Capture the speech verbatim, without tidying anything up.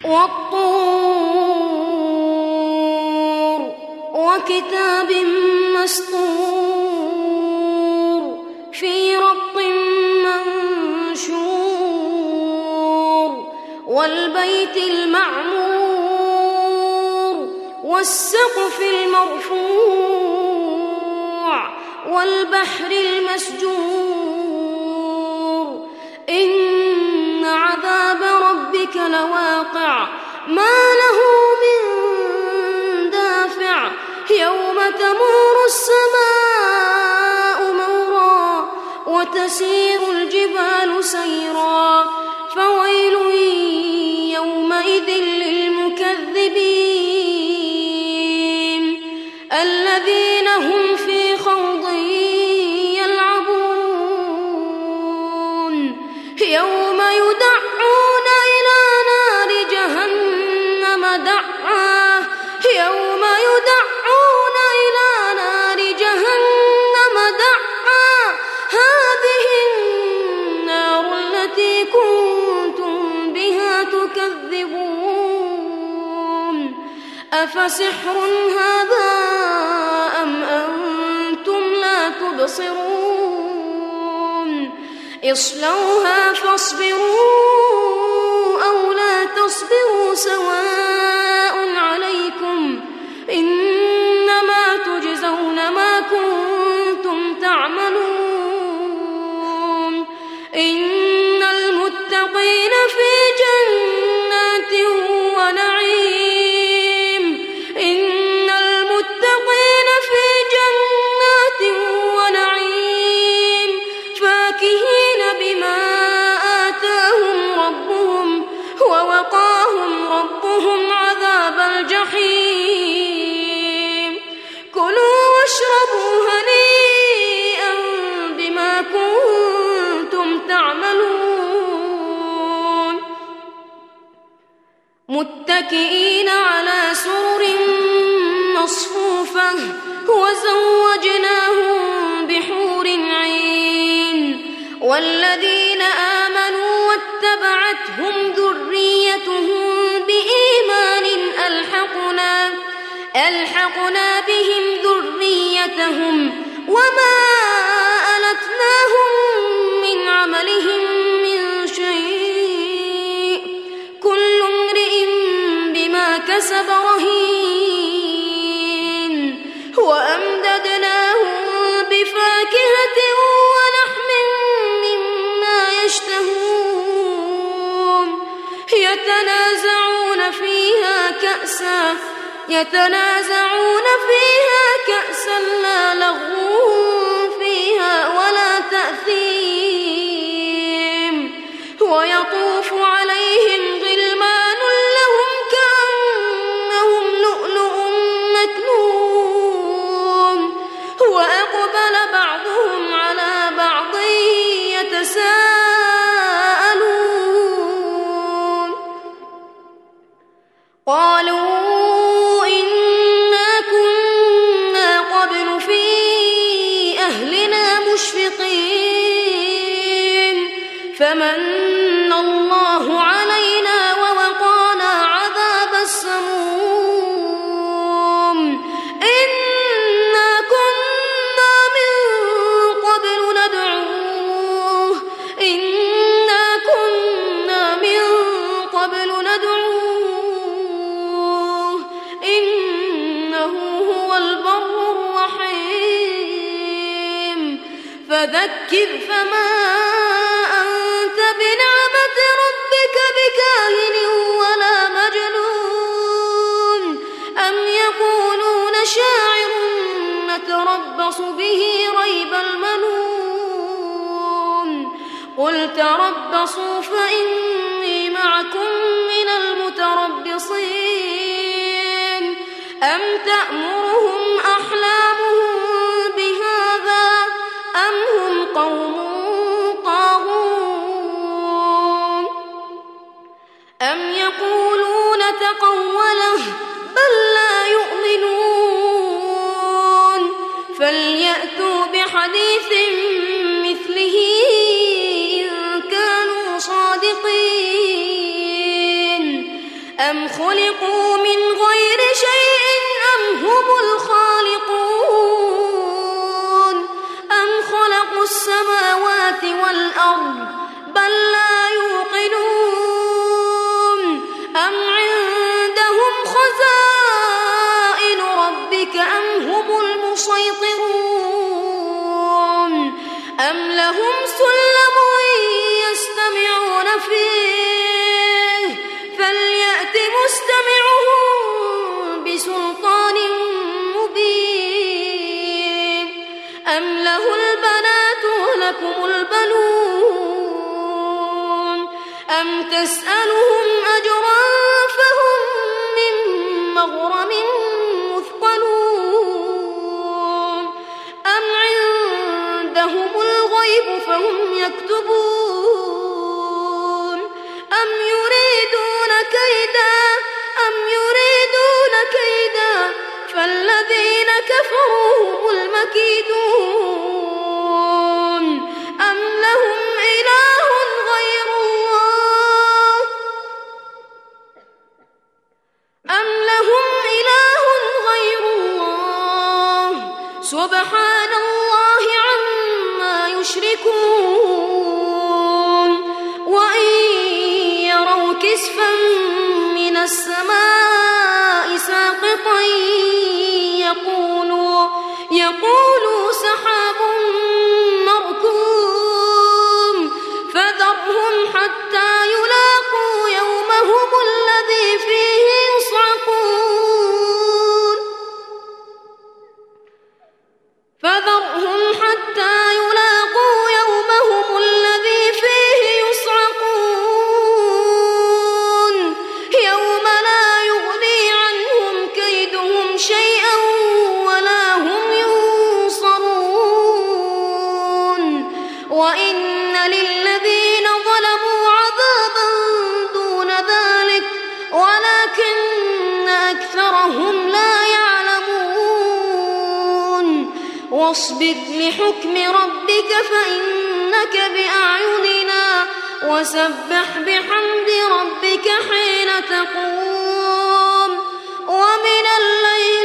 وَالطُّورِ وَكِتَابٍ مَّسْطُورٍ فِي رَقٍّ مَّنشُورٍ وَالْبَيْتِ الْمَعْمُورِ وَالسَّقْفِ الْمَرْفُوعِ وَالْبَحْرِ الْمَسْجُورِ إِنَّ عَذَابَ رَبِّكَ لَوَاقِعٌ مَا لَهُ مِن دَافِعٍ يَوْمَ تَمُورُ السَّمَاءُ مَوْرًا وَتَسِيرُ الْجِبَالُ سَيْرًا فَوَيْلٌ يَوْمَئِذٍ لِّلْمُكَذِّبِينَ الَّذِينَ هُمْ فِي خَوْضٍ يَلْعَبُونَ يَوْمَ يُدَعُّونَ إِلَى نَارِ جَهَنَّمَ دَعًّا يَوْمَ يُدَعُّونَ إِلَى نَارِ جَهَنَّمَ دَعًّا هَٰذِهِ النَّارُ الَّتِي كُنتُم بِهَا تُكَذِّبُونَ أَفَسِحْرٌ هَٰذَا أَمْ أَنتُمْ لَا تُبْصِرُونَ اصْلَوْهَا فَاصْبِرُوا أَوْ لَا تَصْبِرُوا سَوَاءٌ عَلَيْكُمْ إِنَّمَا تُجْزَوْنَ مَا كُنتُمْ تَعْمَلُونَ إِنَّ الْمُتَّقِينَ فِي جَنَّاتٍ وَنَعِيمٍ إِنَّ الْمُتَّقِينَ في جَنَّاتٍ وَنَعِيمٍ فَاكِهِينَ بِمَا آتَاهُمْ رَبُّهُمْ وَوَقَاهُمْ رَبُّهُمْ عَذَابَ الْجَحِيمِ كُلُوا وَاشْرَبُوا هَنِيئًا بِمَا كُنتُمْ تَعْمَلُونَ مُتَّكِئِينَ عَلَى سُرُرٍ مَّصْفُوفَةٍ وَزَوَّجْنَاهُم بِحُورٍ عِينٍ وَالَّذِينَ آمَنُوا وَاتَّبَعَتْهُمْ ذُرِّيَّتُهُم بِإِيمَانٍ أَلْحَقْنَا أَلْحَقْنَا بِهِمْ ذُرِّيَّتَهُمْ وَمَا أَلَتْنَاهُم مِّنْ عَمَلِهِم مِّن شَيْءٍ كُلُّ امْرِئٍ بِمَا كَسَبَ رَهِينٌ وَأَمْدَدْنَاهُم بِفَاكِهَةٍ وَلَحْمٍ مِّمَّا يَشْتَهُونَ يَتَنَازَعُونَ فِيهَا كَأْسًا يَتَنَازَعُونَ فِيهَا كَأْسًا لَّا لَغْوٌ فِيهَا وَلَا تَأْثِيمٌ وَيَطُوفُ عَلَيْهِمْ غِلْمَانٌ لَّهُمْ كَأَنَّهُمْ لُؤْلُؤٌ مَّكْنُونٌ وَأَقْبَلَ بَعْضُهُمْ عَلَىٰ بَعْضٍ يَتَسَاءَلُونَ قَالُوا إِنَّا كُنَّا قَبْلُ فِي أَهْلِنَا مُشْفِقِينَ فَمَنَّ اللَّهُ عَلَيْنَا وَوَقَانَا عَذَابَ السَّمُومِ إِنَّا كُنَّا مِن قَبْلُ نَدْعُوهُ إِنَّا كُنَّا مِن قَبْلُ نَدْعُوهُ إِنَّهُ هُوَ الْبَرُّ الرَّحِيمُ فَذَكِّرْ فَمَا أَنتَ بِنِعْمَةِ رَبِّكَ بِكَاهِنٍ وَلَا مَجْنُونٍ أَمْ يَقُولُونَ شَاعِرٌ نَّتَرَبَّصُ بِهِ رَيْبَ الْمَنُونِ قُلْ تَرَبَّصُوا فَإِنِّي مَعَكُم مِّنَ الْمُتَرَبِّصِينَ أَمْ تَأْمُرُهُمْ أَحْلَامُهُم بِهَٰذَا أَمْ هُمْ قَوْمٌ طَاغُونَ أَمْ يَقُولُونَ تَقَوَّلَهُ بَل لَّا يُؤْمِنُونَ فَلْيَأْتُوا بِحَدِيثٍ مِّثْلِهِ إِن كَانُوا صَادِقِينَ أم خلقوا من غير شيء أم هم الخالقون أم خلقوا السماوات والأرض بل لا يوقنون أم عندهم خزائن ربك أم هم المسيطرون أم لهم سلم يستمعون فيه فليأت مستمعهم بسلطان مبين أم له البنات ولكم البنون أم تسألهم أجرا فهم من مغرم مثقلون أم عندهم الغيب فهم يكتبون أم يريدون كيدا أم يريدون كيدا فالذين كفروا هم المكيدون أم لهم إله غير الله أم لهم إله غير الله سبحان الله عما يشركون وإن يروا كسفا من السماء ساقطا يقولوا يقولوا سحاب مركوم فذرهم حتى يلاقوا يومهم الذي فيه يصعقون فذرهم حتى يلاقوا يومهم الذي فيه يصعقون يوم لا يغني عنهم كيدهم شيئا ولا هم ينصرون وإن للذين ظلموا عذابا دون ذلك ولكن أكثرهم لا يعلمون واصبر لحكم ربك فإنك بأعيننا وسبح بحمد ربك حين تقوم ومن الليل